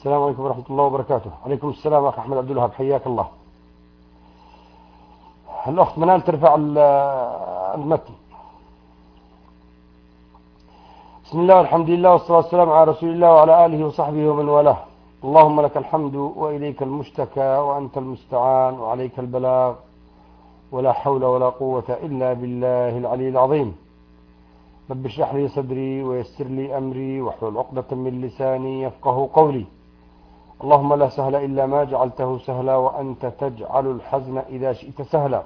السلام عليكم ورحمة الله وبركاته. عليكم السلام أخ أحمد عبد الوهاب، حياك الله. الأخت منال ترفع المتن. بسم الله والحمد لله والصلاة والسلام على رسول الله وعلى آله وصحبه ومن والاه. اللهم لك الحمد وإليك المشتكى وأنت المستعان وعليك البلاغ ولا حول ولا قوة إلا بالله العلي العظيم. رب اشرح لي صدري ويسر لي أمري واحلل عقدة من لساني يفقه قولي. اللهم لا سهل إلا ما جعلته سهلا وأنت تجعل الحزن إذا شئت سهلا.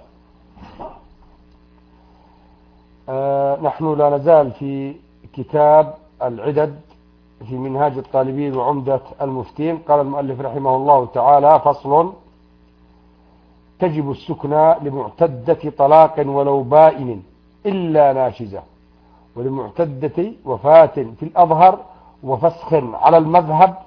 نحن لا نزال في كتاب العدد في منهاج الطالبين وعمدة المفتين. قال المؤلف رحمه الله تعالى: فصل: تجب السكنى لمعتدة طلاق ولو بائن إلا ناشزة، ولمعتدة وفاة في الأظهر وفسخ على المذهب،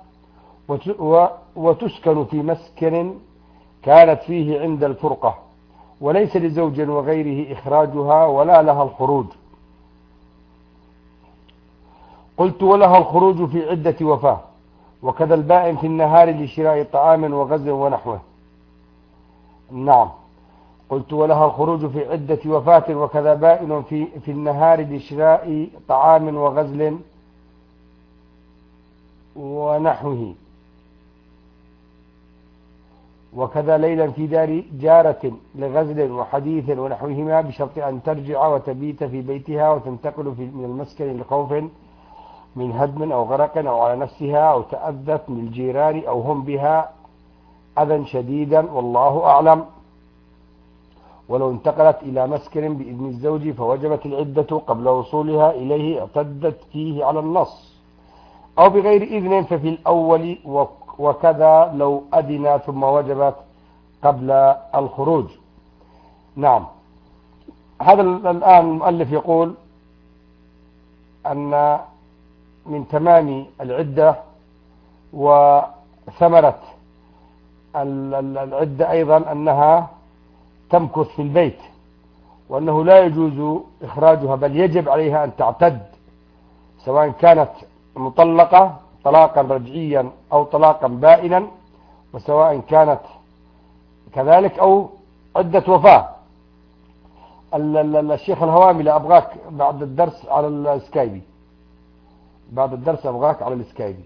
وتسكن في مسكن كانت فيه عند الفرقة، وليس لزوج وغيره إخراجها ولا لها الخروج. قلت: ولها الخروج في عدة وفاة، وكذا البائن في النهار لشراء طعام وغزل ونحوه. نعم، قلت: ولها الخروج في عدة وفاة، وكذا بائن في النهار لشراء طعام وغزل ونحوه، وكذا ليلا في دار جارة لغزل وحديث ونحوهما، بشرط أن ترجع وتبيت في بيتها وتنتقل من المسكن لخوف من هدم أو غرق أو على نفسها أو تأذت من الجيران أو هم بها أذى شديدا، والله أعلم. ولو انتقلت إلى مسكن بإذن الزوج فوجبت العدة قبل وصولها إليه اعتدت فيه على النص، أو بغير إذن ففي الأول، وكذا لو أذن ثم وجبت قبل الخروج. نعم، هذا الآن المؤلف يقول أن من تمام العدة وثمرة العدة أيضا أنها تمكث في البيت، وأنه لا يجوز إخراجها، بل يجب عليها أن تعتد، سواء كانت مطلقة طلاقا رجعيا أو طلاقا بائنا، وسواء كانت كذلك أو عدة وفاة. الشيخ الهوامي أبغاك بعد الدرس على السكايبي، بعد الدرس أبغاك على السكايبي.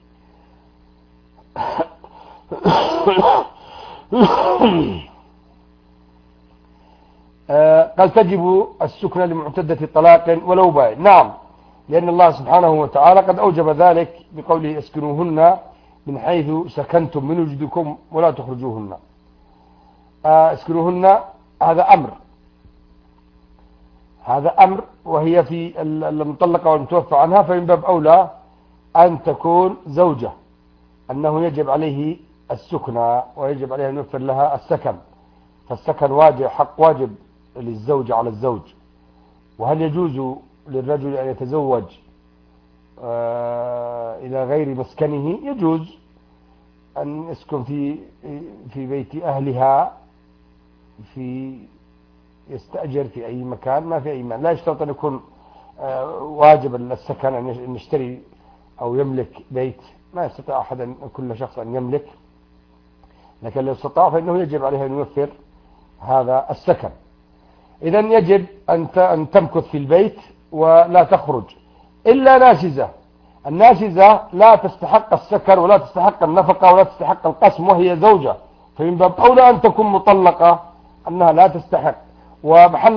قال: تجب السكنى لمعتدة طلاق ولو بائن. نعم، لأن الله سبحانه وتعالى قد أوجب ذلك بقوله: اسكنوهن من حيث سكنتم من وجدكم ولا تخرجوهن. اسكنوهن هذا أمر، وهي في المطلقة والمتوفى عنها، فمن باب أولى أن تكون زوجة، أنه يجب عليه السكنى ويجب عليه أن يوفر لها السكن، فالسكن واجب، حق واجب للزوج على الزوج. وهل يجوز للرجل أن يتزوج إلى غير مسكنه؟ يجوز أن يسكن في بيت أهلها، يستأجر في أي مكان، ما في أي مكان، لا يشترط أن يكون واجب السكن، أن يشتري أو يملك بيت، ما يستطيع أحد كل شخص أن يملك، لكن لو استطاع فإنه يجب عليه أن يوفر هذا السكن. إذن يجب أن تمكث في البيت ولا تخرج إلا ناشزة. الناشزة لا تستحق السكن ولا تستحق النفقة ولا تستحق القسم، وهي زوجة، فمن باب أولى أن تكون مطلقة أنها لا تستحق. ومحل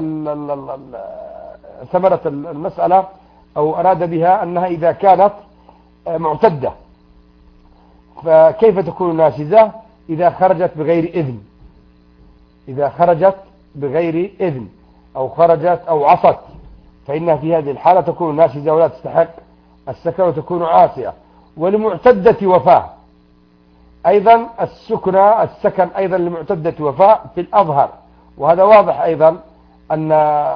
ثمرة المسألة أو أراد بها أنها إذا كانت معتدة، فكيف تكون ناشزة؟ إذا خرجت بغير إذن، إذا خرجت بغير إذن أو خرجت أو عصت، فإنها في هذه الحالة تكون ناشزة ولا تستحق السكن وتكون عاصية. ولمعتدة وفاة أيضا السكن أيضا لمعتدة وفاة في الأظهر، وهذا واضح أيضا أن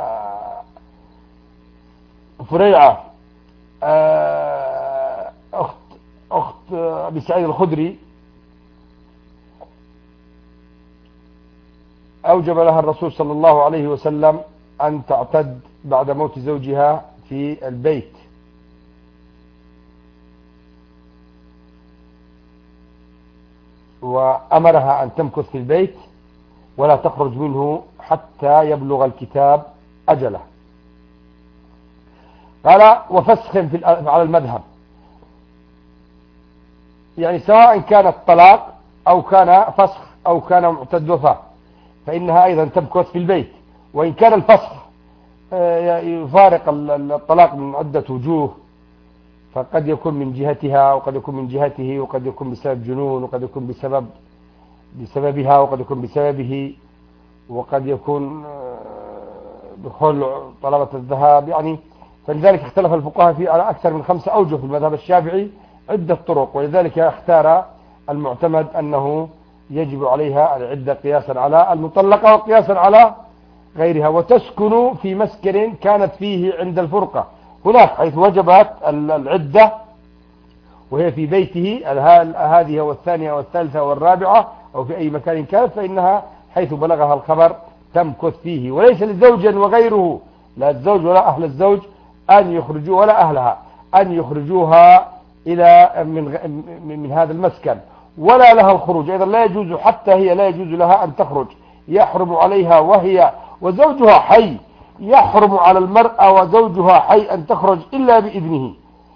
فريعة أخت أبي سعيد الخدري أوجب لها الرسول صلى الله عليه وسلم أن تعتد بعد موت زوجها في البيت، وأمرها أن تمكث في البيت ولا تخرج منه حتى يبلغ الكتاب أجله. قال وفسخ على المذهب، يعني سواء كان الطلاق أو كان فسخ أو كان معتد وفاة فإنها أيضا تمكث في البيت. وإن كان الفسخ يفارق الطلاق من عدة وجوه، فقد يكون من جهتها وقد يكون من جهته وقد يكون بسبب جنون وقد يكون بسببها وقد يكون بسببه وقد يكون بخلع طلبة الذهاب، يعني فلذلك اختلف الفقهاء في على أكثر من 5 أوجه في المذهب الشافعي عدة طرق، ولذلك اختار المعتمد أنه يجب عليها العدة قياسا على المطلقة وقياسا على غيرها، وتسكن في مسكن كانت فيه عند الفرقة. هناك حيث وجبت العدة وهي في بيته هذه والثانية والثالثة والرابعة أو في أي مكان كانت، فإنها حيث بلغها الخبر تمكث فيه، وليس للزوج وغيره، لا الزوج ولا أهل الزوج أن يخرجوا ولا أهلها أن يخرجوها إلى من هذا المسكن، ولا لها الخروج أيضا، لا يجوز حتى هي لا يجوز لها أن تخرج، يحرم عليها وهي وزوجها حي، يحرم على المرأة وزوجها حي أن تخرج إلا بإذنه،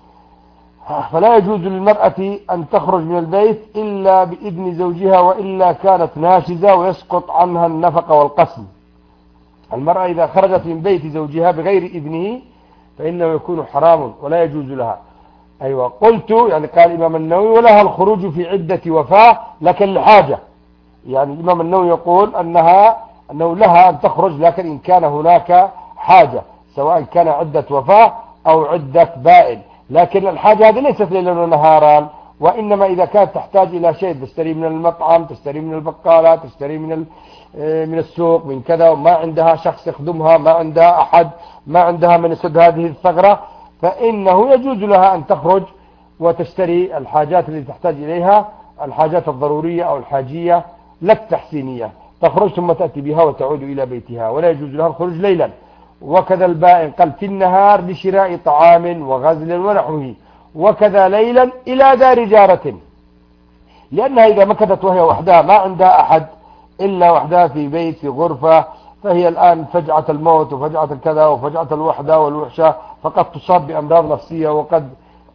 فلا يجوز للمرأة أن تخرج من البيت إلا بإذن زوجها وإلا كانت ناشزة ويسقط عنها النفقة والقسم. المرأة إذا خرجت من بيت زوجها بغير إذنه فإنه يكون حرام ولا يجوز لها. أيوة قلت، يعني قال الإمام النووي ولها الخروج في عدة وفاة لكن لحاجة، يعني الإمام النووي يقول أنه لها أن تخرج لكن إن كان هناك حاجة، سواء كان عدة وفاة أو عدة بائن، لكن الحاجة هذه ليست ليلا ونهارا، وإنما إذا كانت تحتاج إلى شيء، تشتري من المطعم، تشتري من البقالة، تشتري من السوق، من كذا، وما عندها شخص يخدمها، ما عندها أحد، ما عندها من يسد هذه الثغرة، فإنه يجوز لها أن تخرج وتشتري الحاجات التي تحتاج إليها، الحاجات الضرورية أو الحاجية لا التحسينية، تخرج ثم تأتي بها وتعود إلى بيتها، ولا يجوز لها الخروج ليلا. وكذا البائن قال في النهار لشراء طعام وغزل ونحوه، وكذا ليلا إلى دار جارة، لأنها إذا مكثت وهي وحدها ما عندها أحد إلا وحدها في بيت في غرفة، فهي الآن فجعة الموت وفجعة الكذا وفجعة الوحدة والوحشة، فقد تصاب بأمراض نفسية وقد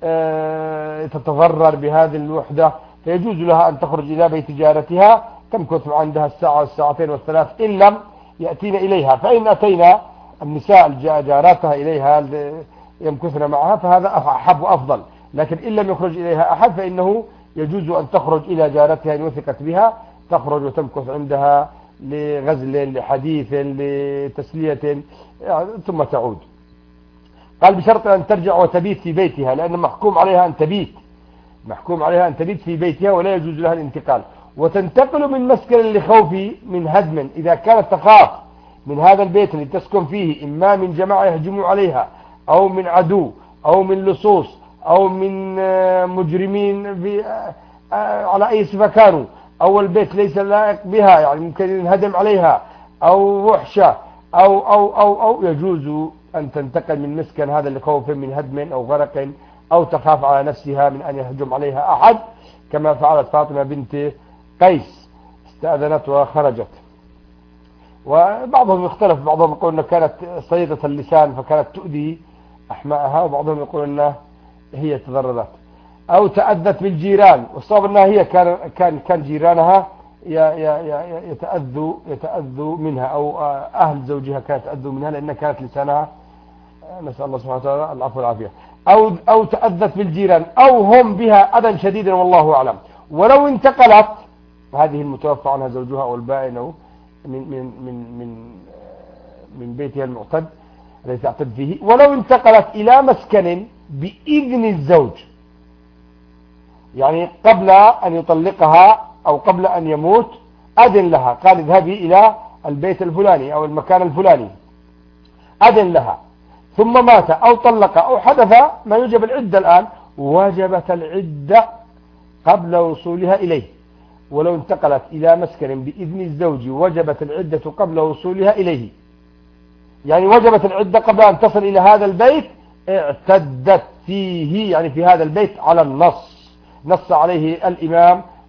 تتضرر بهذه الوحدة، فيجوز لها أن تخرج إلى بيت جارتها تمكث عندها الساعة والساعتين والثلاث إن لم يأتين إليها، فإن أتينا النساء جاراتها إليها يمكثن معها فهذا أحب وأفضل، لكن إن لم يخرج إليها أحد فإنه يجوز أن تخرج إلى جارتها إن وثقت بها، تخرج وتمكث عندها لغزل لحديث لتسلية ثم تعود. قال بشرط أن ترجع وتبيت في بيتها، لأن محكوم عليها أن تبيت في بيتها ولا يجوز لها الانتقال، وتنتقل من مسكن لخوف من هدم، إذا كانت تخاف من هذا البيت اللي تسكن فيه إما من جماعة يهجموا عليها أو من عدو أو من لصوص أو من مجرمين على أي صفة كانوا، أو البيت ليس لائق بها يعني ممكن ينهدم عليها أو وحشة أو يجوز أن تنتقل من مسكن هذا لخوف من هدم أو غرق أو تخاف على نفسها من أن يهجم عليها أحد، كما فعلت فاطمة بنت قيس، استأذنت وخرجت. وبعضهم يختلف، بعضهم يقول أنها كانت صيدة اللسان فكانت تؤذي أحمائها، وبعضهم يقول أنها هي تضررت أو تأذت بالجيران، والصواب أنها هي كان جيرانها يتأذوا منها، أو أهل زوجها كانت تأذوا منها لأنها كانت لسانها، نسأل الله سبحانه وتعالى العفو والعافية، أو تأذت بالجيران أو هم بها أذى شديدا والله أعلم. ولو انتقلت هذه المتوفى عنها زوجها أو البائن من بيتها المعتد الذي تعتد فيه، ولو انتقلت إلى مسكن بإذن الزوج، يعني قبل أن يطلقها أو قبل أن يموت أذن لها، قال اذهبي إلى البيت الفلاني أو المكان الفلاني، أذن لها، ثم مات أو طلق أو حدث ما يوجب العدة الآن، وجبت العدة قبل وصولها إليه. ولو انتقلت إلى مسكن بإذن الزوج وجبت العدة قبل وصولها إليه، يعني وجبت العدة قبل أن تصل إلى هذا البيت، اعتدت فيه، يعني في هذا البيت على النص، نص عليه الإمام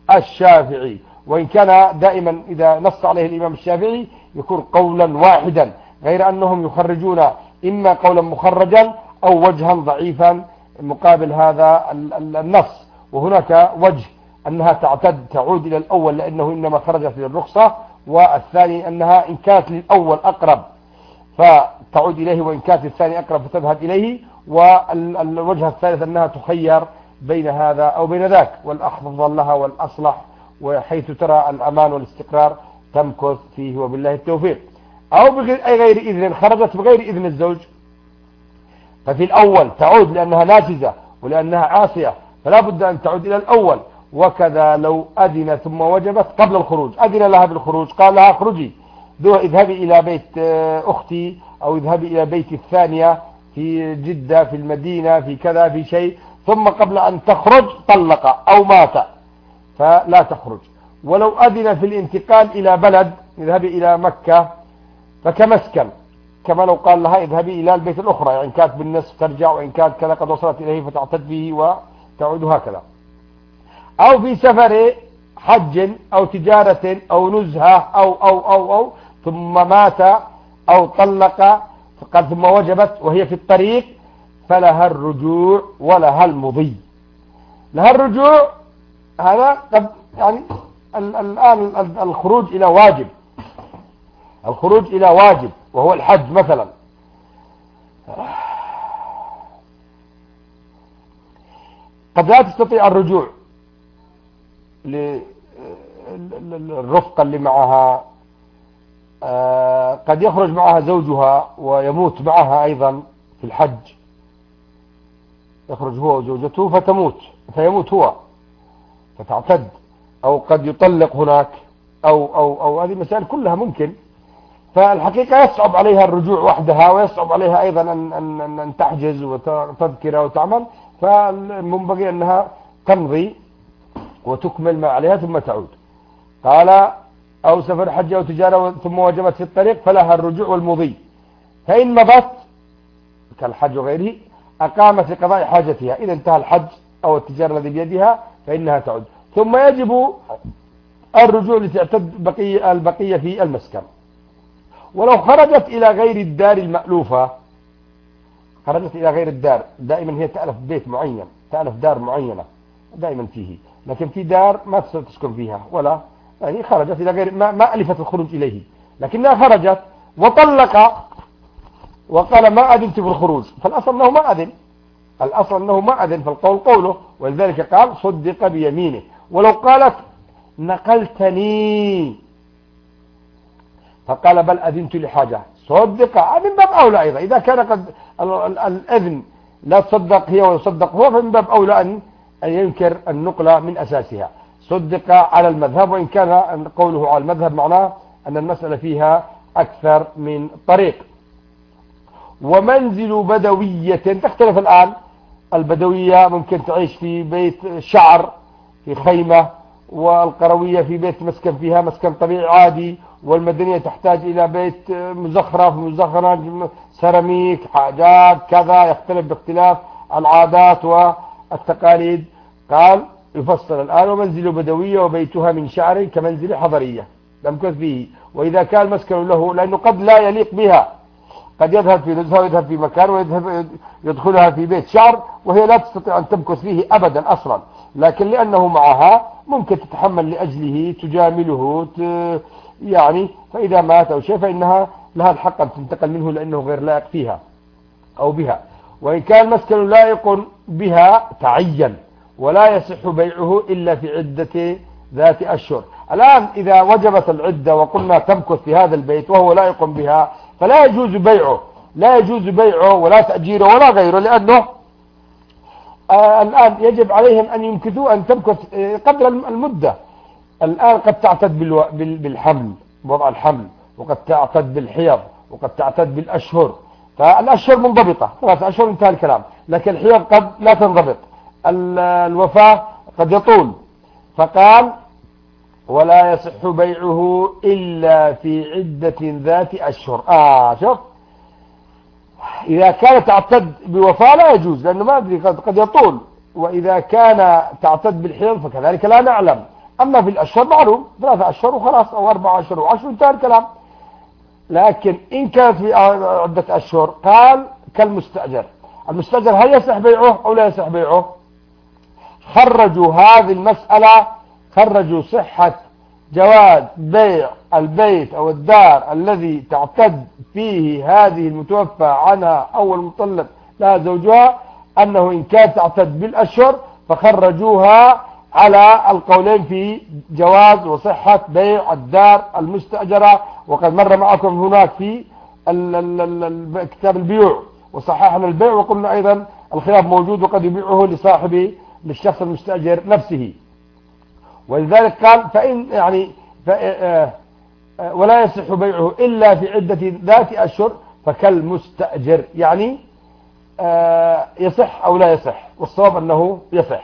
الشافعي، وإن كان دائما إذا نص عليه الإمام الشافعي يكون قولا واحدا، غير أنهم يخرجون إما قولا مخرجا أو وجها ضعيفا مقابل هذا النص. وهناك وجه أنها تعود إلى الأول لأنه إنما خرجت للرخصة، والثاني أنها إن كانت للأول أقرب فتعود إليه، وإن كانت الثاني أقرب فتذهب إليه. والوجه الثالث أنها تخير بين هذا أو بين ذاك، والأفضل لها والأصلح وحيث ترى الأمان والاستقرار تمكث فيه وبالله التوفيق. أو بغير إذن، خرجت بغير إذن الزوج، ففي الأول تعود لأنها ناجزة ولأنها عاصية، فلا بد أن تعود إلى الأول. وكذا لو أذن ثم وجبت قبل الخروج، أذن لها بالخروج، قال لها اخرجي اذهبي إلى بيت أختي، أو اذهبي إلى بيت الثانية في جدة في المدينة في كذا في شيء، ثم قبل أن تخرج طلق أو مات فلا تخرج. ولو أذن في الانتقال إلى بلد، اذهبي إلى مكة فكمسكن، كما لو قال لها اذهبي إلى البيت الأخرى، يعني كانت بالنصف ترجع، وإن كانت كذا قد وصلت إليه فتعتد به وتعود هكذا. أو في سفر حج أو تجارة أو نزهة أو ثم مات أو طلق، فقال ثم وجبت وهي في الطريق، فلها الرجوع ولها المضي. لها الرجوع، هذا قد يعني الآن الخروج إلى واجب، الخروج إلى واجب وهو الحج مثلا، قد لا تستطيع الرجوع للرفقة اللي معها، قد يخرج معها زوجها ويموت معها أيضا في الحج، يخرج هو وزوجته فيموت هو فتعتد، أو قد يطلق هناك، أو هذه المسائل كلها ممكن. فالحقيقة يصعب عليها الرجوع وحدها، ويصعب عليها أيضا أن تحجز وتذكر وتعمل، فالمنبغي أنها تمضي وتكمل ما عليها ثم تعود. قال أو سفر حج أو تجارة ثم وجبت في الطريق فلها الرجوع والمضي. فإن مضت كالحج وغيره أقامت لقضاء حاجتها، إذا انتهى الحج أو التجارة الذي بيدها فإنها تعود. ثم يجب الرجوع لتعتد البقية في المسكن. ولو خرجت إلى غير الدار المألوفة، خرجت إلى غير الدار، دائما هي تألف بيت معين، تألف دار معينة دائما فيه، لكن في دار ما تسكن فيها، ولا يعني خرجت إلى غير ما ألفت الخروج إليه، لكنها خرجت وطلق وقال ما أذنت في الخروج، فالأصل أنه ما أذن، الأصل أنه ما أذن، فالقول قوله، ولذلك قال صدق بيمينه. ولو قالت نقلتني فقال بل أذنت لحاجة، صدق من باب أولى أيضا، إذا كان قد الأذن لا تصدق هي ويصدق هو، فمن باب أولى أن ينكر النقلة من أساسها. صدق على المذهب، وإن كان قوله على المذهب معناه أن المسألة فيها أكثر من طريق. ومنزل بدوية تختلف الآن، البدوية ممكن تعيش في بيت شعر في خيمة، والقروية في بيت مسكن فيها مسكن طبيعي عادي، والمدنية تحتاج إلى بيت مزخرف مزخرف سيراميك حاجات كذا، يختلف باختلاف العادات والتقاليد. قال يفصل الآن ومنزل بدوية وبيتها من شعر كمنزل حضرية لم فيه. وإذا كان مسكن له، لأنه قد لا يليق بها، قد يذهب في نزهة ويذهب في مكان ويدخلها في بيت شعر وهي لا تستطيع أن تمكث فيه أبدا أصلا، لكن لأنه معها ممكن تتحمل لأجله، تجامله يعني، فإذا مات أو شيء فإنها لها الحق أن تنتقل منه لأنه غير لائق فيها أو بها. وإن كان مسكن لائق بها تعين، ولا يصح بيعه إلا في عدة ذات أشهر. الآن إذا وجبت العدة وقلنا تمكث في هذا البيت وهو لائق بها، فلا يجوز بيعه، لا يجوز بيعه ولا تأجيره ولا غيره، لأنه الآن يجب عليهم أن يمكثوا أن تمكث قدر المدة. الآن قد تعتد بالحمل، وضع الحمل، وقد تعتد بالحيض، وقد تعتد بالأشهر، فالأشهر منضبطة 3 أشهر انتهى الكلام، لكن الحيض قد لا تنضبط، الوفاة قد يطول. فقال ولا يصح بيعه إلا في عدة ذات أشهر. شوف، إذا كانت تعتد بوفاة لا يجوز، لأنه ما أدري قد يطول، وإذا كان تعتد بالحيض فكذلك لا نعلم. أما في الأشهر معلوم 3 أشهر وخلاص، أو 4 أشهر و10 انتهى الكلام. لكن إن كانت في عدة أشهر قال كالمستأجر. المستأجر هل يصح بيعه أو لا يصح بيعه؟ خرجوا هذه المسألة، خرجوا صحة جواز بيع البيت أو الدار الذي تعتد فيه هذه المتوفى عنها أو المطلق لها زوجها، أنه إن كانت تعتد بالأشهر فخرجوها على القولين في جواز وصحة بيع الدار المستأجرة. وقد مر معكم هناك في كتاب البيوع وصححنا البيع، وقلنا أيضا الخلاف موجود وقد يبيعه للشخص المستأجر نفسه. ولذلك قال فإن يعني ولا يصح بيعه إلا في عدة ذات أشهر فكالمستأجر، يعني يصح أو لا يصح، والصواب أنه يصح.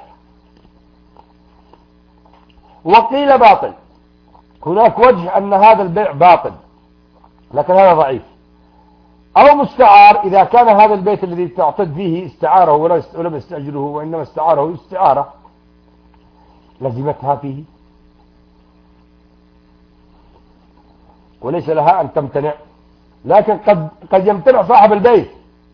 وقيل باطل. هناك وجه أن هذا البيع باطل لكن هذا ضعيف. أو مستعار، إذا كان هذا البيت الذي تعتد فيه استعاره ولم يستأجره وإنما استعاره استعارة لزمتها فيه وليس لها أن تمتنع، لكن قد يمتنع صاحب البيت،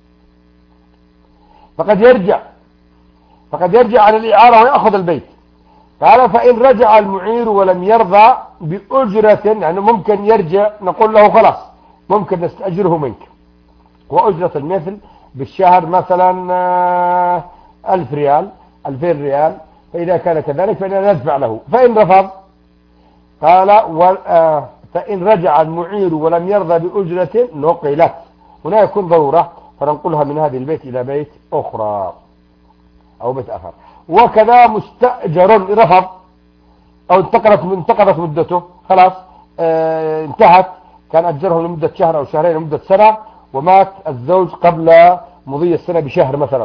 فقد يرجع عن الإعارة ويأخذ البيت. قال فإن رجع المعير ولم يرضى بأجرة، يعني ممكن يرجع نقول له خلاص ممكن نستأجره منك، وأجرة المثل بالشهر مثلا 1000 ريال 2000 ريال، فإذا كان كذلك فإننا ندفع له. فإن رفض قال فإن رجع المعير ولم يرضى بأجرة نقلت. هنا يكون ضرورة فننقلها من هذه البيت إلى بيت أخرى أو بيت آخر. وكذا مستأجر رفض أو انتقضت مدته، خلاص انتهت، كان أجره لمدة شهر أو شهرين لمدة سنة، ومات الزوج قبل مضي السنة بشهر مثلا.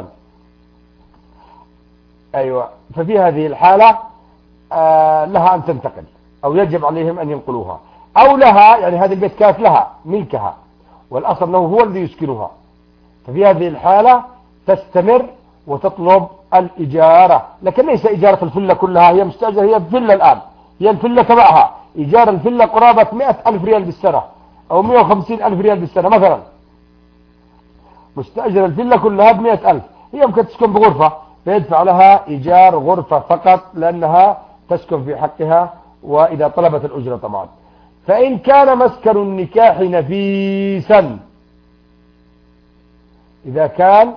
أيوة، ففي هذه الحالة لها أن تنتقل أو يجب عليهم أن ينقلوها، أو لها يعني هذه البيت كانت لها ملكها والأصل أنه هو الذي يسكنها، ففي هذه الحالة تستمر وتطلب الإجارة، لكن ليس إجارة الفلة كلها، هي مستأجر، هي الفلة الآن، هي الفلة تبعها، إيجار الفلة قرابة 100,000 ريال بالسنة أو 150,000 ريال بالسنة مثلا، مستأجر الفلة كلها ب100,000، هي يمكن تسكن بغرفة فيدفع لها إيجار غرفة فقط لأنها تسكن في حقها، وإذا طلبت الأجرة طبعا. فإن كان مسكن النكاح نفيسا، إذا كان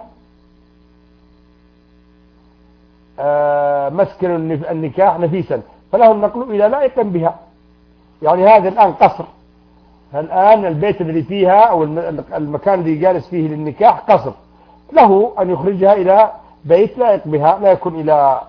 مسكن النكاح نفيسا فله النقل إلى لائق بها، يعني هذا الآن قصر، الآن البيت الذي فيها أو المكان الذي جالس فيه للنكاح قصر، له أن يخرجها إلى بيت لائق بها، لا يكون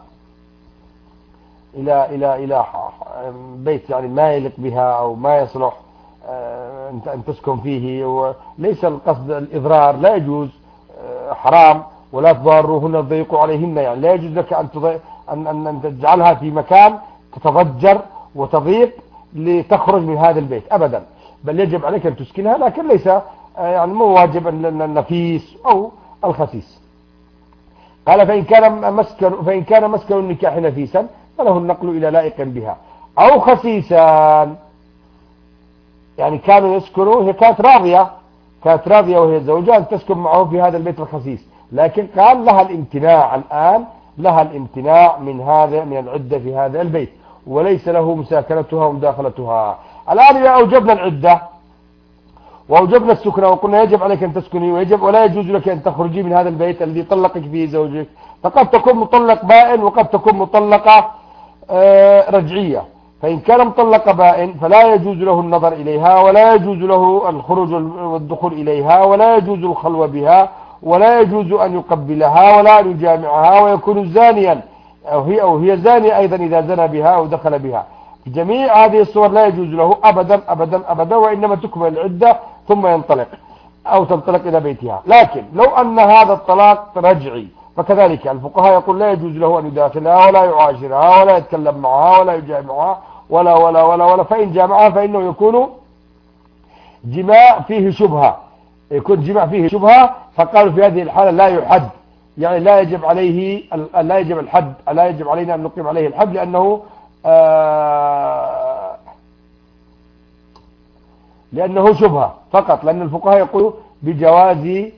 إلى بيت يعني ما يليق بها أو ما يصلح أن تسكن فيه، وليس القصد الإضرار، لا يجوز، حرام، ولا تضاروهن تضيقوا عليهن، يعني لا يجوز لك أن تجعلها في مكان تتضجر وتضيق لتخرج من هذا البيت أبدا، بل يجب عليك أن تسكنها، لكن ليس يعني مو واجب النفيس أو الخسيس. قال فإن كان مسكن النكاح نفيسا فله النقل إلى لائق بها، أو خسيسا، يعني كانوا يسكنوا، هي كانت راضية وهي زوجها أن تسكن معه في هذا البيت الخسيس، لكن قال لها الامتناع الآن، لها الامتناع من العدة في هذا البيت، وليس له مساكنتها ومداخلتها. الآن إذا أوجبنا العدة وأوجبنا السكنة وقلنا يجب عليك أن تسكني ولا يجوز لك أن تخرجي من هذا البيت الذي طلقك فيه زوجك، فقد تكون مطلق بائن وقد تكون مطلقة رجعية. فإن كان مطلق بائن فلا يجوز له النظر إليها، ولا يجوز له الخروج والدخول إليها، ولا يجوز الخلوة بها، ولا يجوز أن يقبلها ولا أن يجامعها، ويكون زانيا أو هي زانية أيضا إذا زنى بها أو دخل بها. في جميع هذه الصور لا يجوز له أبدا أبدا أبدا، وإنما تكمل العدة ثم ينطلق أو تنطلق إلى بيتها. لكن لو أن هذا الطلاق رجعي فكذلك الفقهاء يقول لا يجوز له أن يداخلها ولا يعاشرها ولا يتكلم معها ولا يجامعها ولا ولا ولا ولا، فإن جامعها فإنه يكون جماع فيه شبهة، يكون جماع فيه شبهة، فقالوا في هذه الحالة لا يحد، يعني لا يجب علينا أن نقيم عليه الحد، لأنه لأنه شبهة فقط، لأن الفقهاء يقولوا بجواز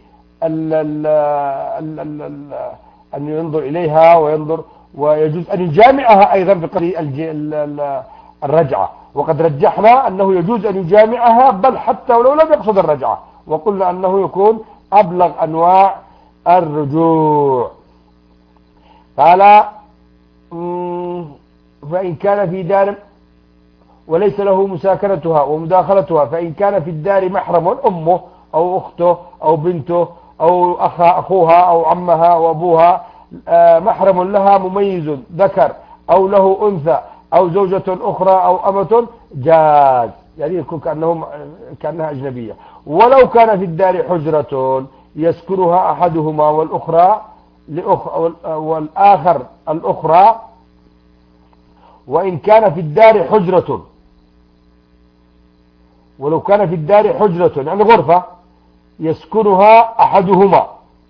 أن ينظر إليها ويجوز أن يجامعها أيضا بقضية الرجعة، وقد رجحنا أنه يجوز أن يجامعها بل حتى ولو لم يقصد الرجعة، وقلنا أنه يكون أبلغ أنواع الرجوع. قال فإن كان في دار وليس له مساكنتها ومداخلتها، فإن كان في الدار محرم أمه أو أخته أو بنته أو أخوها أو عمها وأبوها محرم لها مميز ذكر أو له أنثى أو زوجة أخرى أو أمة جاز، يعني يكون كأنها أجنبية. ولو كان في الدار حجرة يسكنها أحدهما والآخر الأخرى، وإن كان في الدار حجرة، ولو كان في الدار حجرة يعني غرفة يسكنها أحدهما،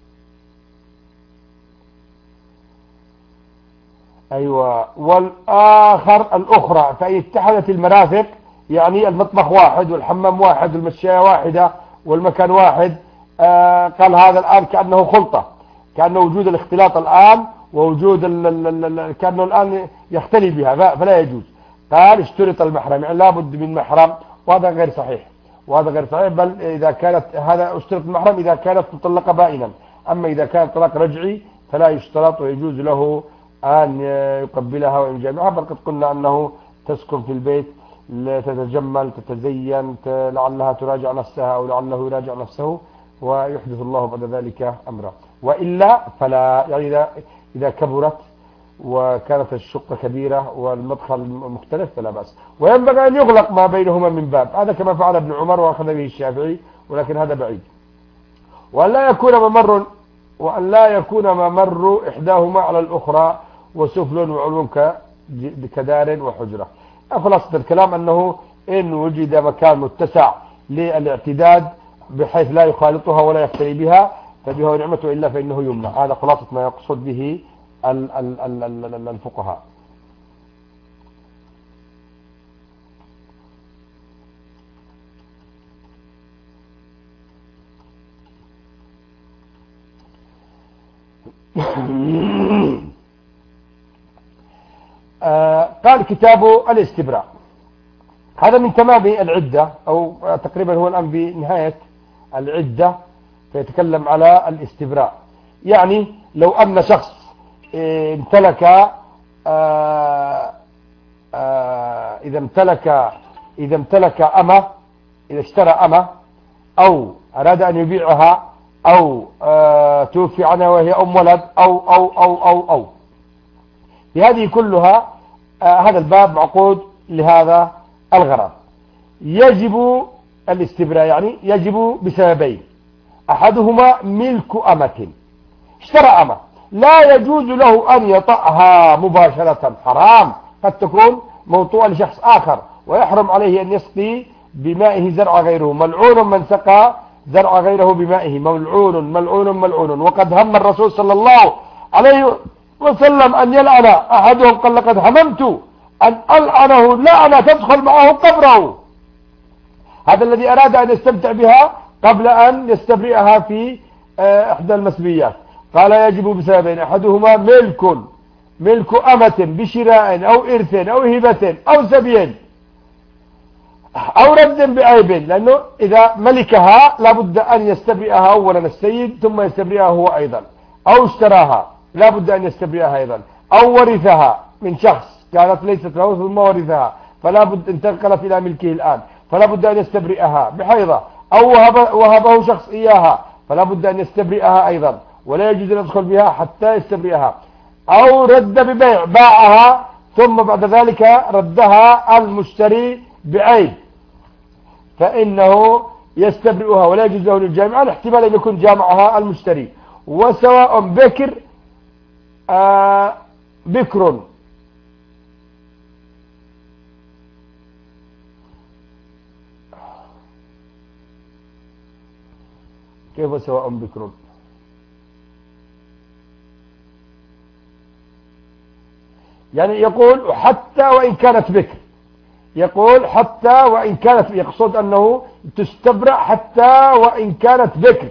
أيوة، والآخر الأخرى، فإن اتحدت المرافق يعني المطبخ واحد والحمام واحد والمشاية واحدة والمكان واحد، قال هذا الآن كأنه خلطة، كأنه وجود الاختلاط الآن ووجود كأنه الآن يختلي بها فلا يجوز. قال اشترط المحرم، يعني لابد من محرم، وهذا غير صحيح، بل إذا كانت هذا اشترط المحرم إذا كانت مطلقة بائنا، أما إذا كان طلاق رجعي فلا يشترط ويجوز له أن يقبلها ويجامعها، بل قد قلنا أنه تسكن في البيت تتجمل تتزين لعلها تراجع نفسها أو لعله يراجع نفسه ويحدث الله بعد ذلك أمره، وإلا فلا، يعني إذا كبرت وكانت الشقة كبيرة والمدخل مختلف فلا بأس. وينبغي أن يغلق ما بينهما من باب، هذا كما فعل ابن عمر وأخذ به الشافعي، ولكن هذا بعيد. وأن لا يكون ممر إحداهما على الأخرى وسفل وعلو كدار وحجرة. خلاصة الكلام أنه إن وجد مكان متسع للاعتداد بحيث لا يخالطها ولا يختلي بها فبها ونعمته، إلا فإنه يمنع. هذا خلاصة ما يقصد به الفقهاء. قال كتاب الاستبراء، هذا من تمام العدة، أو تقريبا هو الآن بنهاية العدة، فيتكلم على الاستبراء. يعني لو أن شخص امتلك إذا اشترى أمة أو أراد أن يبيعها أو توفي عنها وهي أم ولد أو بهذه كلها، هذا الباب معقود لهذا الغرض. يجب الاستبراء، يعني يجب بسببين: أحدهما ملك أمة، اشترى أمة لا يجوز له أن يطأها مباشرة، حرام، قد تكون موطوءة لشخص آخر ويحرم عليه أن يسقي بمائه زرع غيره، ملعون من سقى زرع غيره بمائه، ملعون ملعون ملعون. وقد هم الرسول صلى الله عليه وسلم أن يلعن أحدهم، قال لقد هممت أن ألعنه لعنة تدخل معه قبره، هذا الذي أراد أن يستمتع بها قبل أن يستبرئها في إحدى المسبيات. قال يجب بسببين: أحدهما ملك أمة بشراء أو إرث أو هبة أو سبي أو رد بعيب، لأنه إذا ملكها لابد أن يستبرئها أولا السيد ثم يستبرئها هو أيضا، أو اشتراها لابد أن يستبرئها أيضا، أو ورثها من شخص كانت ليست له ثم ورثها فلا بد انتقلت إلى ملكه الآن فلا بد أن يستبرئها بحيضة، أو وهبه شخص إياها فلا بد أن يستبرئها أيضا ولا يجوز أن يدخل بها حتى يستبرئها، أو رد ببيع، باعها ثم بعد ذلك ردها المشتري بعيب فإنه يستبرئها ولا يجوز له للجامع، على احتمال أن يكون جامعها المشتري. وسواء بكر كيف سواء بكر؟ يعني يقول حتى وإن كانت بكر، يقول حتى وإن كانت، يقصد أنه تستبرأ حتى وإن كانت بكر،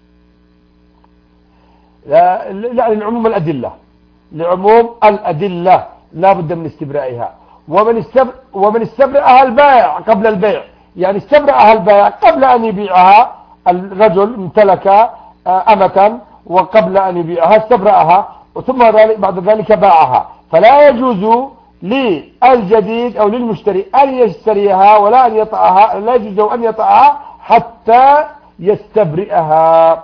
لا لعموم الأدلة، لعموم الأدلة لا بد من استبرائها. ومن استبرأها البائع قبل البيع، يعني استبرأها البائع قبل أن يبيعها، الرجل امتلك أمة وقبل أن يبيعها استبرأها، ثم بعد ذلك باعها، فلا يجوز للجديد أو للمشتري أن يشتريها ولا أن يطأها، لا يجوز أن يطأها حتى يستبرئها.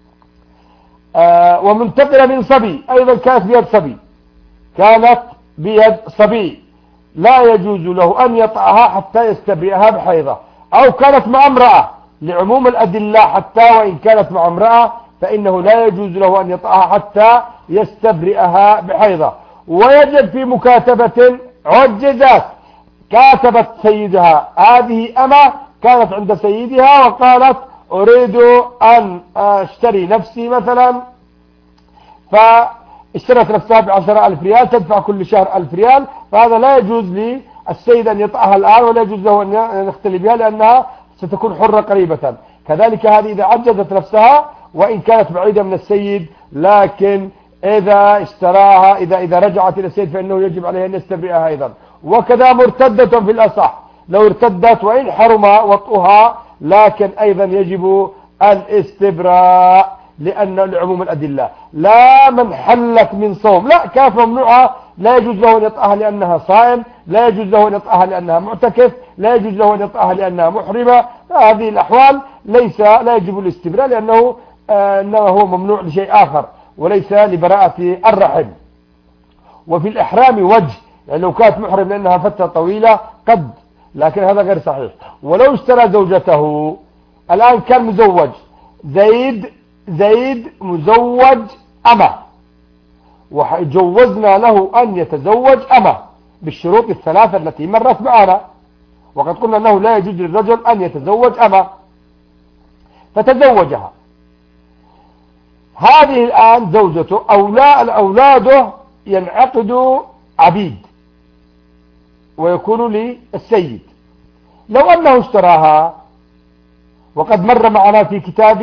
ومنتقلة من صبي، أيضا كانت بيد صبي، كانت بيد صبي، لا يجوز له أن يطأها حتى يستبرئها بحيضة، أو كانت مع امرأة، لعموم الأدلة حتى وإن كانت مع امرأة فإنه لا يجوز له أن يطأها حتى يستبرئها بحيضة. ويجب في مكاتبة عجزت، كاتبت سيدها، هذه أمة كانت عند سيدها وقالت أريد أن أشتري نفسي مثلا، فاشترت نفسها ب10,000 ريال، تدفع كل شهر 1000 ريال، فهذا لا يجوز للسيد أن يطأها الآن، ولا يجوز له أن يختلي بها لأنها ستكون حرة قريبة. كذلك هذه إذا عجزت نفسها وإن كانت بعيدة من السيد، لكن إذا اشتراها، إذا رجعت إلى السيد فإنه يجب عليه أن يستبرئها أيضا. وكذا مرتدة في الأصح، لو ارتدت وإن حرم وطئها لكن أيضا يجب الاستبراء، لأن لعموم الأدلة. لا من حلت من صوم، لا، كانت ممنوعة، لا يجوز له أن يطأها لأنها صائم، لا يجوز له أن يطأها لأنها معتكف، لا يجوز له أن يطأها لأنها محرمة. هذه الأحوال لا يجب الاستبراء، لأنه إنما هو ممنوع لشيء آخر وليس لبراءة الرحم. وفي الإحرام وجه، يعني لو كانت محرم لأنها فترة طويلة قد، لكن هذا غير صحيح. ولو اشترى زوجته، الآن كان مزوج، زيد مزوج أمة، وجوزنا له أن يتزوج أمة بالشروط الثلاثة التي مرت معنا، وقد قلنا أنه لا يجوز للرجل أن يتزوج أمة، فتزوجها. هذه الآن زوجته، أولاده ينعقد عبيد ويكون للسيد. لو أنه اشتراها، وقد مر معنا في كتاب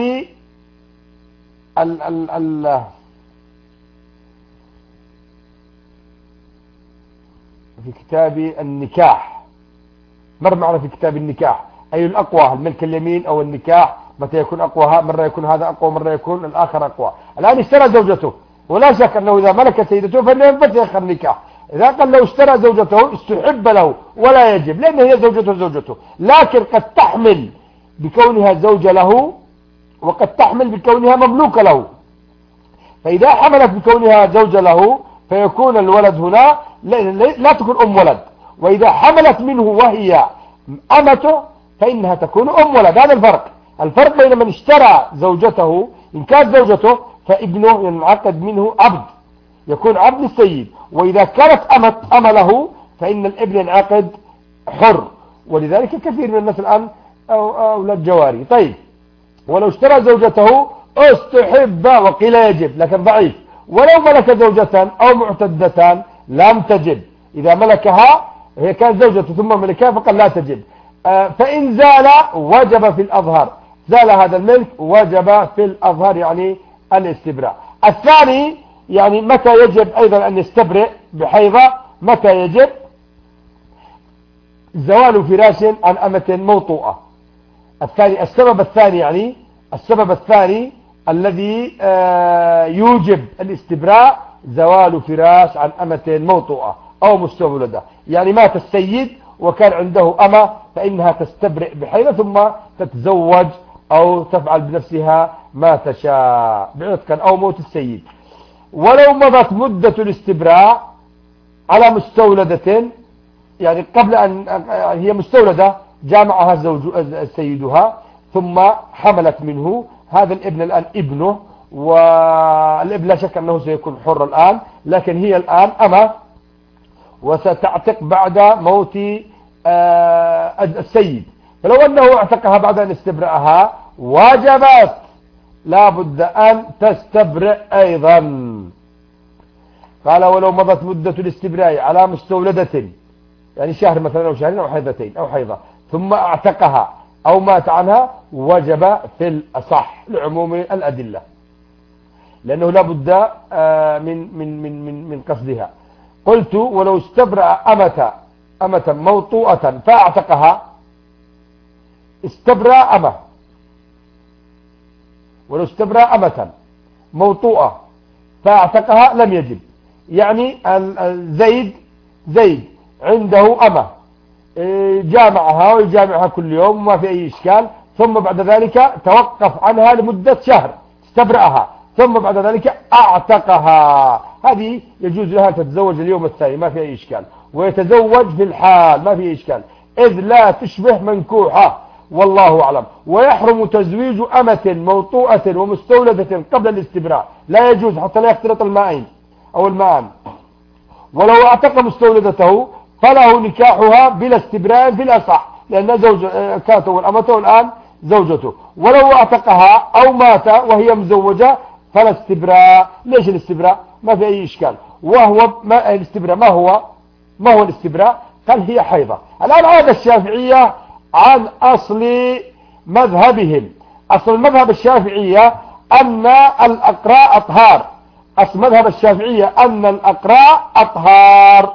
في كتاب النكاح، مر معنا في كتاب النكاح أي الأقوى، الملك اليمين أو النكاح، متى يكون أقوى، مرة يكون هذا أقوى، مرة يكون الآخر أقوى. الآن اشترى زوجته، ولا شك أنه إذا ملكت سيدته فإنه ينفتح النكاح. إذا قال لو اشترى زوجته استحب له ولا يجب، لأنه هي زوجته، لكن قد تحمل بكونها زوجة له، وقد تحمل بكونها مملوكة له. فإذا حملت بكونها زوجة له فيكون الولد هنا لا تكون أم ولد، وإذا حملت منه وهي أمته فإنها تكون أم ولد. هذا الفرق بين من اشترى زوجته، إن كانت زوجته فابنه ينعقد منه عبد، يكون عبد السيد، وإذا كانت أمة له فإن الابن ينعقد حر. ولذلك كثير من الناس الآن أولاد جواري. طيب، ولو اشترى زوجته استحب، وقيل يجب لكن ضعيف. ولو ملك زوجة أو معتدة لم تجب، إذا ملكها هي كانت زوجته ثم ملكها فقال لا تجب. فإن زال وجب في الأظهر، زال هذا الملك وجب في الأظهر، يعني الاستبراء. الثاني يعني متى يجب أيضا أن يستبرئ بحيضة، متى يجب؟ زوال فراش عن أمة موطوءة. السبب الثاني الذي يوجب الاستبراء زوال فراش عن أمة موطوءة أو مستولدة، يعني مات السيد وكان عنده أمة فإنها تستبرئ بحيضة ثم تتزوج أو تفعل بنفسها ما تشاء بعتق أو موت السيد. ولو مضت مدة الاستبراء على مستولدة، يعني قبل أن هي مستولدة جامعها سيدها ثم حملت منه، هذا الابن الآن ابنه، والابن لا شك أنه سيكون حر الآن، لكن هي الآن أمة وستعتق بعد موت السيد. فلو أنه اعتقها بعد أن استبرأها وجبت، لا بد أن تستبرئ أيضا. قال ولو مضت مدة الاستبراء على مستولدة، يعني شهر مثلا أو شهرين أو حيضتين أو حيضة، ثم اعتقها أو مات عنها، وجب في الأصح لعموم الأدلة، لأنه لا بد من قصدها. قلت ولو استبرأ أمة موطوءة فاعتقها، استبرأ أمة، ولو استبرأ أمة موطوءة فاعتقها لم يجب. يعني زيد عنده أمة جامعها ويجامعها كل يوم وما في أي إشكال، ثم بعد ذلك توقف عنها لمدة شهر، استبرأها، ثم بعد ذلك اعتقها، هذه يجوز لها أن تتزوج اليوم الثاني ما في أي إشكال، ويتزوج في الحال ما في أي إشكال، إذ لا تشبه منكوحة والله أعلم. ويحرم تزويج أمة موطوءة ومستولدة قبل الاستبراء، لا يجوز حتى لا يختلط الماءين أو الماء. ولو اعتق مستولدته فله نكاحها بلا استبراء في الأصح، لأنها كانت والأمة الآن زوجته. ولو اعتقها أو مات وهي مزوجة فلا استبراء. ليش الاستبراء؟ ما في أي إشكال. وهو ما الاستبراء ما هو الاستبراء؟ قال هي حيضة. الآن عاد الشافعية عن أصل مذهبهم. أصل المذهب الشافعية أن الأقراء أطهار. أصل مذهب الشافعية أن الأقراء أطهار،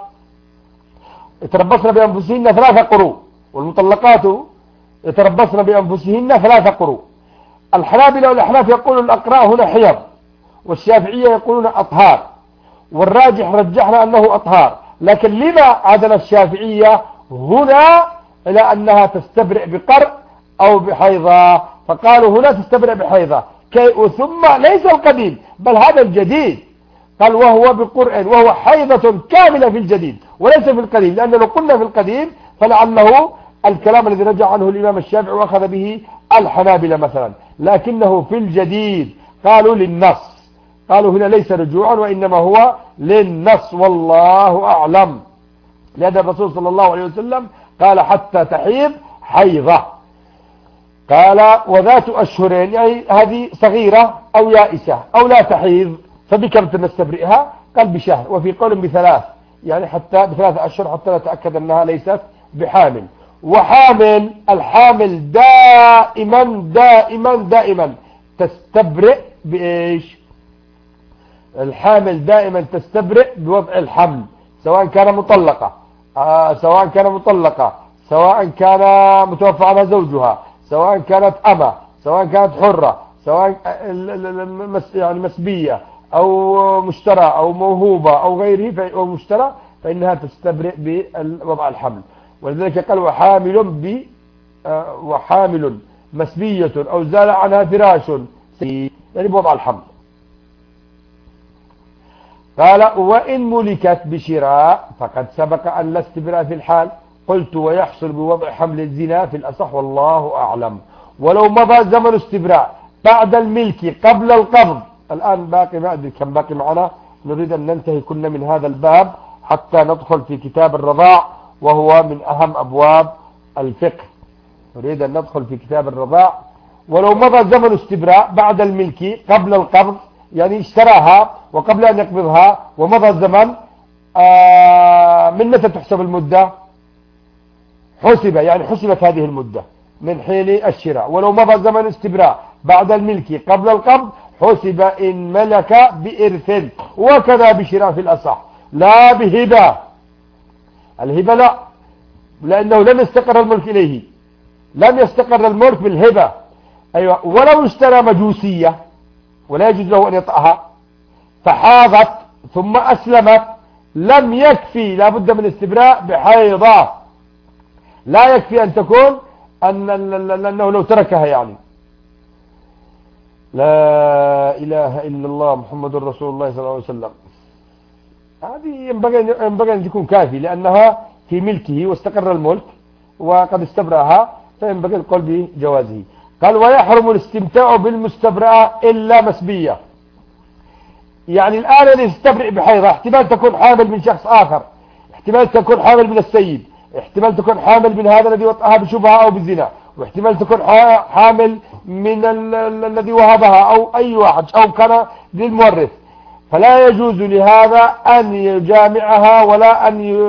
يتربصن بأنفسهن 3 قروء، والمطلقات يتربصن بأنفسهن 3 قروء. الحنابلة والأحناف يقولون الأقراء هنا حيض، والشافعية يقولون أطهار، والراجح رجحنا أنه أطهار. لكن لما عدل الشافعية هنا إلى أنها تستبرئ بقرء أو بحيضة؟ فقالوا هنا تستبرئ بحيضة، ثم ليس القديم بل هذا الجديد، قال وهو بقرء، وهو حيضة كاملة في الجديد وليس في القديم، لأن لو قلنا في القديم فلعله الكلام الذي رجع عنه الإمام الشافعي وأخذ به الحنابلة مثلا، لكنه في الجديد قالوا للنص، قالوا هنا ليس رجوعا وإنما هو للنص والله أعلم. لأن الرسول صلى الله عليه وسلم قال حتى تحيض حيضة، قال وذات أشهرين، يعني هذه صغيرة أو يائسة أو لا تحيض، فبكم نستبرئها؟ قال بشهر، وفي قول ب3، يعني حتى ب3 أشهر حتى نتأكد أنها ليست بحامل. وحامل الحامل دائما دائما دائما تستبرئ بإيش؟ الحامل دائما تستبرئ بوضع الحمل، سواء كان مطلقة سواء كان متوفى عنها زوجها، سواء كانت أمة، سواء كانت حرة، سواء يعني مسبية أو مشترى أو موهوبة أو غيره أو مشترى، فإنها تستبرئ بوضع الحمل. ولذلك قال وحامل مسبية أو زال عنها فراش، يعني بوضع الحمل. قال وإن ملكت بشراء فقد سبق أن لا استبراء في الحال. قلت ويحصل بوضع حمل الزنا في الأصح والله أعلم. ولو مضى زمن استبراء بعد الملك قبل القبض، الآن باقي ما أدري كم باقي معنا، نريد أن ننتهي كنا من هذا الباب حتى ندخل في كتاب الرضاع، وهو من أهم أبواب الفقه، نريد أن ندخل في كتاب الرضاع. ولو مضى زمن استبراء بعد الملك قبل القبض، يعني اشتراها وقبل أن يقبضها ومضى الزمن، من متى تحسب المدة؟ حسبت هذه المدة من حين الشراء. ولو مضى زمن استبراء بعد الملك قبل القبض حسب إن ملك بإرث، وكذا بشراء في الأصح، لا بهبة. الهبة لا، لأنه لم يستقر الملك إليه، لم يستقر الملك بالهبة. أيوة. ولو اشترى مجوسية ولا يجوز له أن يطأها فحاضت ثم أسلمت، لم يكفي، لا بد من استبراء بحيضة، لا يكفي أن تكون أنه لو تركها، يعني لا إله إلا الله محمد رسول الله صلى الله عليه وسلم، هذه ينبغي أن تكون كافي، لأنها في ملكه واستقر الملك وقد استبرأها، فينبغي القول بجوازه. قال ويحرم الاستمتاع بالمستبرأة إلا مسبية، يعني الآن اللي يستبرئ بحيضة احتمال تكون حامل من شخص آخر، احتمال تكون حامل من السيد، احتمال تكون حامل من هذا الذي وطأها بشبهة أو بزنا، واحتمال تكون حامل من الذي وهبها أو أي واحد أو كان للمورث. فلا يجوز لهذا أن يجامعها ولا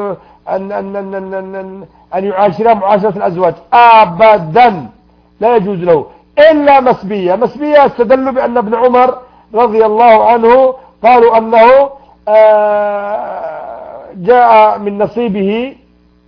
أن يعاشرها معاشرة الأزواج أبدا، لا يجوز له إلا مسبية. مسبية استدلوا بأن ابن عمر رضي الله عنه قالوا أنه جاء من نصيبه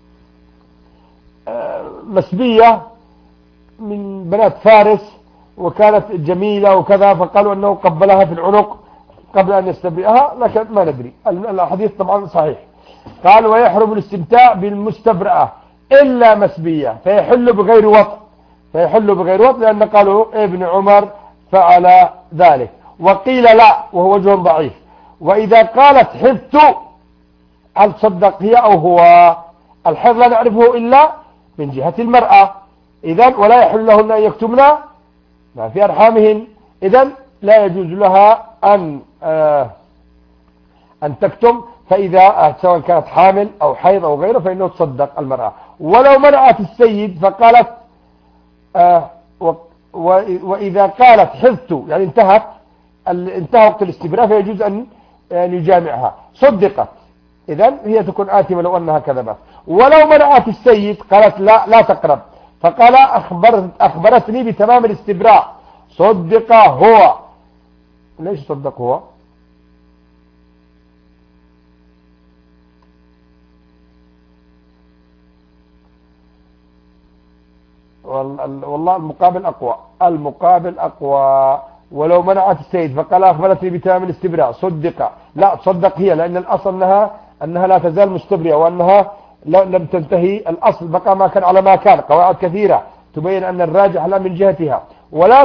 مسبية من بنات فارس وكانت جميلة وكذا، فقالوا أنه قبلها في العنق قبل أن يستبرئها، لكن ما ندري. الحديث طبعا صحيح. قال ويحرم الاستمتاع بالمستبرئة إلا مسبية، فيحل بغير وطء، فيحل بغير وطء، لأن قالوا ابن عمر فعل ذلك. وقيل لا، وهو وجه ضعيف. وإذا قالت حفت، هل تصدق هي أو هو؟ الحفظ لا نعرفه إلا من جهة المرأة، إذن ولا يحل لهن أن يكتمن ما في أرحامهن، إذن لا يجوز لها أن تكتم. فإذا سواء كانت حامل أو حيض أو غيره فإنه تصدق المرأة. ولو منعت السيد فقالت وإذا قالت حفظت يعني انتهى وقت الاستبراء، فيجوز أن يجامعها، صدقت، إذن هي تكون آثمة لو أنها كذبت. ولو منعت السيد قالت لا تقرب، فقال أخبرتني بتمام الاستبراء، صدق هو. ليش صدق هو؟ والله المقابل أقوى. ولو منعت السيد فقال أخبرتني بتمام الاستبراء، صدق، لا تصدق هي، لأن الأصل أنها لا تزال مستبرئة، وأنها لم تنتهي، الأصل بقى ما كان على ما كان. قواعد كثيرة تبين أن الراجح لا من جهتها. ولا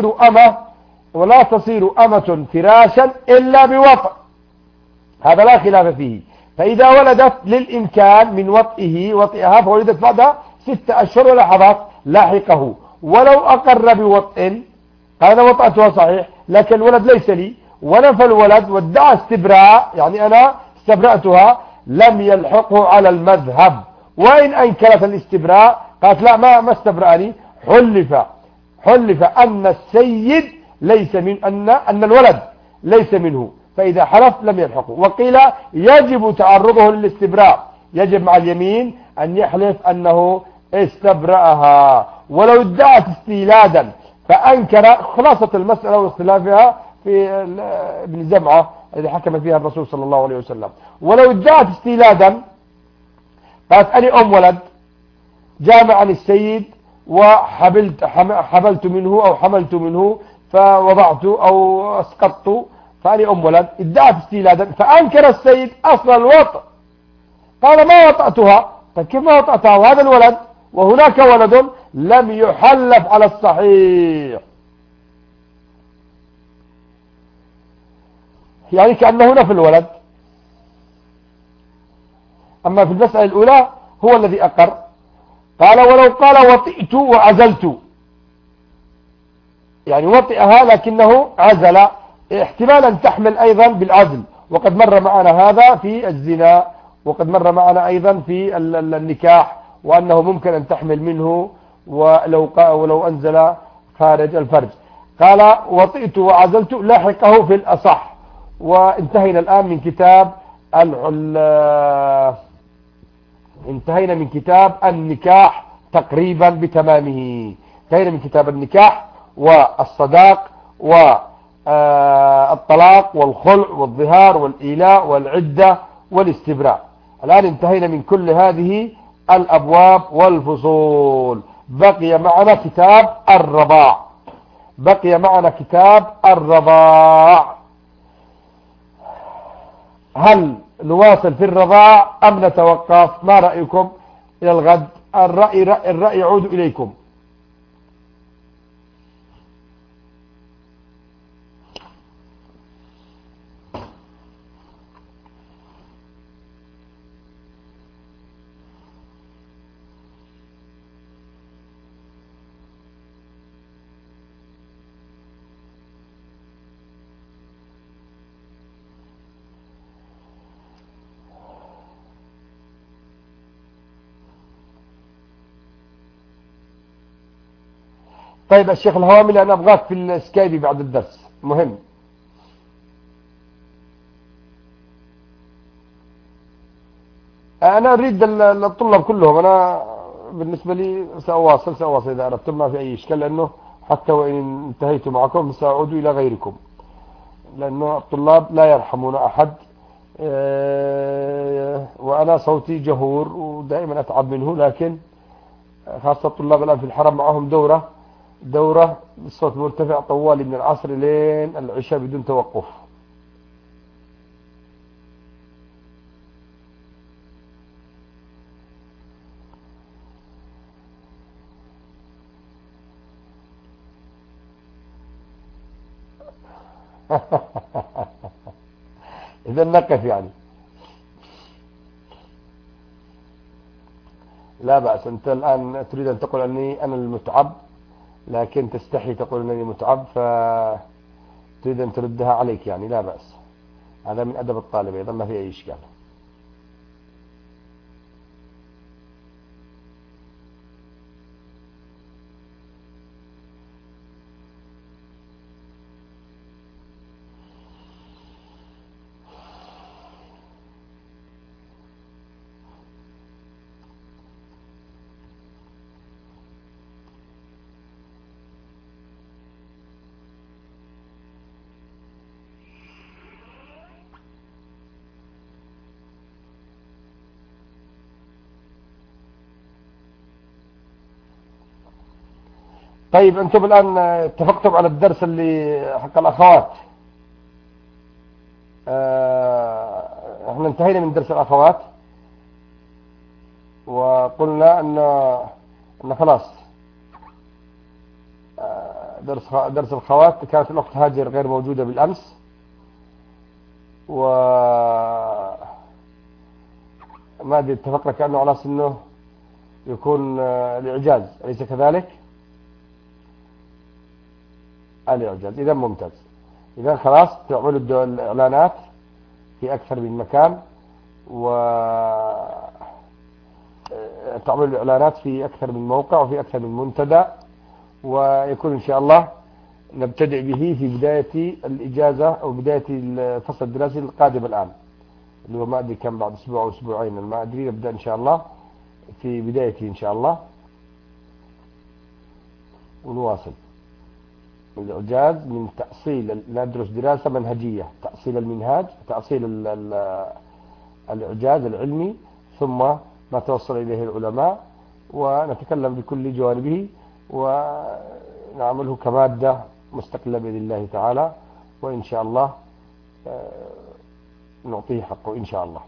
تصير أمة فراشا إلا بوطء، هذا لا خلاف فيه. فإذا ولدت للإمكان من وطئها فولدت بعد 6 أشهر ولحظات لاحقه، ولو أقر بوطء قال أنا وطأتها صحيح لكن الولد ليس لي، ونفى الولد وادعى استبراء يعني أنا استبرأتها، لم يلحقه على المذهب. وإن أنكرت الاستبراء قالت لا ما استبرأني، حلف أن السيد ليس من أن الولد ليس منه، فإذا حلف لم يلحقه. وقيل يجب تعرضه للاستبراء، يجب مع اليمين أن يحلف أنه استبرأها. ولو ادعت استيلادا فأنكر، خلاصة المسألة واختلافها في ابن زمعة الذي حكم فيها الرسول صلى الله عليه وسلم. ولو ادعت استيلادا قالت أنا ولد جامعني السيد وحبلت منه أو حملت منه فوضعت أو أسقطت فأنا ولد، ادعت استيلادا فأنكر السيد أصل الوطء، قال ما وطأتها. طيب كيف ما وطأتها وهذا الولد وهناك ولد؟ لم يحلف على الصحيح، يعني كأنه نفى الولد. أما في المسألة الأولى هو الذي أقر. قال ولو قال وطئت وعزلت، يعني وطئها لكنه عزل، احتمالا تحمل أيضا بالعزل، وقد مر معنا هذا في الزنا، وقد مر معنا أيضا في النكاح، وأنه ممكن أن تحمل منه ولو أنزل خارج الفرج. قال وطئت وعزلت لاحقه في الأصح. وانتهينا الآن من كتاب انتهينا من كتاب النكاح تقريبا بتمامه. انتهينا من كتاب النكاح والصداق والطلاق والخلع والظهار والإيلاء والعدة والاستبراء. الآن انتهينا من كل هذه الأبواب والفصول. بقي معنا كتاب الرضاع. هل نواصل في الرضاع أم نتوقف؟ ما رأيكم؟ إلى الغد. الرأي يعود إليكم. طيب الشيخ الهوامي أنا أبغاك في السكايبي بعد الدرس، مهم. أنا أريد الطلاب كلهم. أنا بالنسبة لي سأواصل إذا أردتم، ما في أي إشكال، لأنه حتى وإن انتهيت معكم سأعود إلى غيركم، لأنه الطلاب لا يرحمون أحد. وأنا صوتي جهور ودائما أتعب منه، لكن خاصة الطلاب الآن في الحرم معهم دورة بالصوت مرتفع طوالي من العصر لين العشاء بدون توقف. إذا نقف يعني. لا بأس. أنت الآن تريد أن تقول أني أنا المتعب، لكن تستحي تقول أنني متعب، فتريد أن تردها عليك يعني. لا بأس، هذا من أدب الطالب أيضا، ما في أي إشكال. طيب أنتم الآن اتفقتم على الدرس اللي حق الأخوات. احنا انتهينا من درس الأخوات، وقلنا أن خلاص درس الخوات كانت الأخت هاجر غير موجودة بالأمس، وما أدري اتفقنا كأنه على أنه يكون الإعجاز، أليس كذلك؟ الإعجاز. إذا ممتاز. إذا خلاص تعملوا الإعلانات في أكثر من مكان، تعمل الإعلانات في أكثر من موقع وفي أكثر من منتدى، ويكون إن شاء الله نبتدئ به في بداية الإجازة أو بداية الفصل الدراسي القادم الآن، اللي هو ما أدري كم، بعد أسبوع أو أسبوعين، ما أدري. نبدأ إن شاء الله في بدايته إن شاء الله، ونواصل الإعجاز من تأصيل. ندرس دراسة منهجية، تأصيل المنهاج، تأصيل الإعجاز العلمي، ثم ما توصل إليه العلماء، ونتكلم بكل جوانبه، ونعمله كمادة مستقلة بإذن الله تعالى، وإن شاء الله نعطيه حقه إن شاء الله.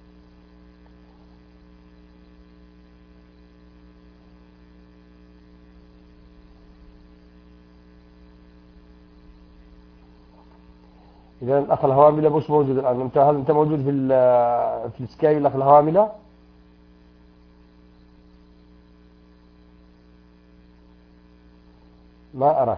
إذا الأخ الهواملة مش موجود الآن. هل أنت موجود في السكاي الأخ الهواملة؟ ما أراك.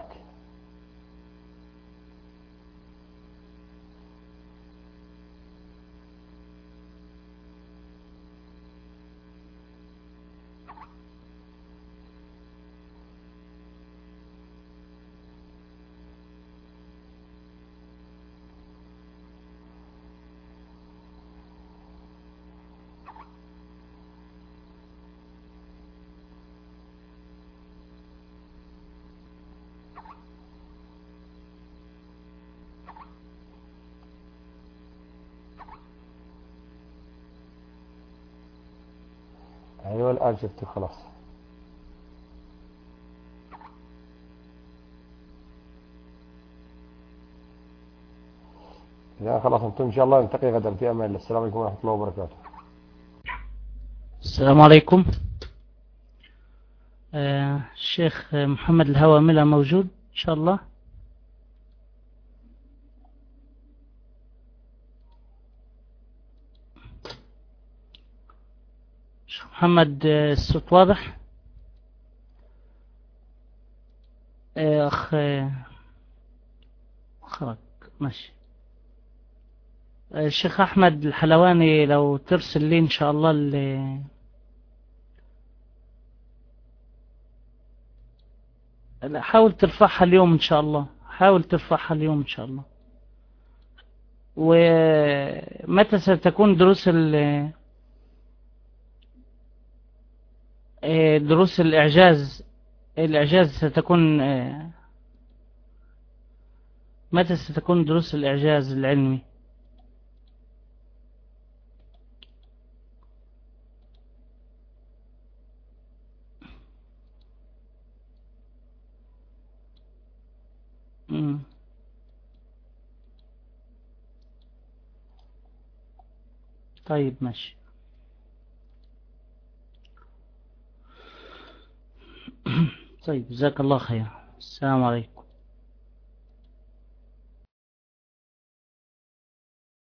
أيوة الآن شفته خلاص. إذا خلاص أنتم إن شاء الله نلتقي غدا في أمان الله. السلام عليكم ورحمة الله وبركاته. السلام عليكم. الشيخ محمد الهواملة موجود إن شاء الله؟ شيخ محمد الصوت واضح؟ أخ خرج ماشي. الشيخ أحمد الحلواني لو ترسل لي إن شاء الله حاول ترفعها اليوم إن شاء الله، حاول ترفعها اليوم إن شاء الله. ومتى ستكون دروس دروس الإعجاز ستكون متى ستكون دروس الإعجاز العلمي؟ مم. طيب ماشي. طيب جزاك الله خير. السلام عليكم.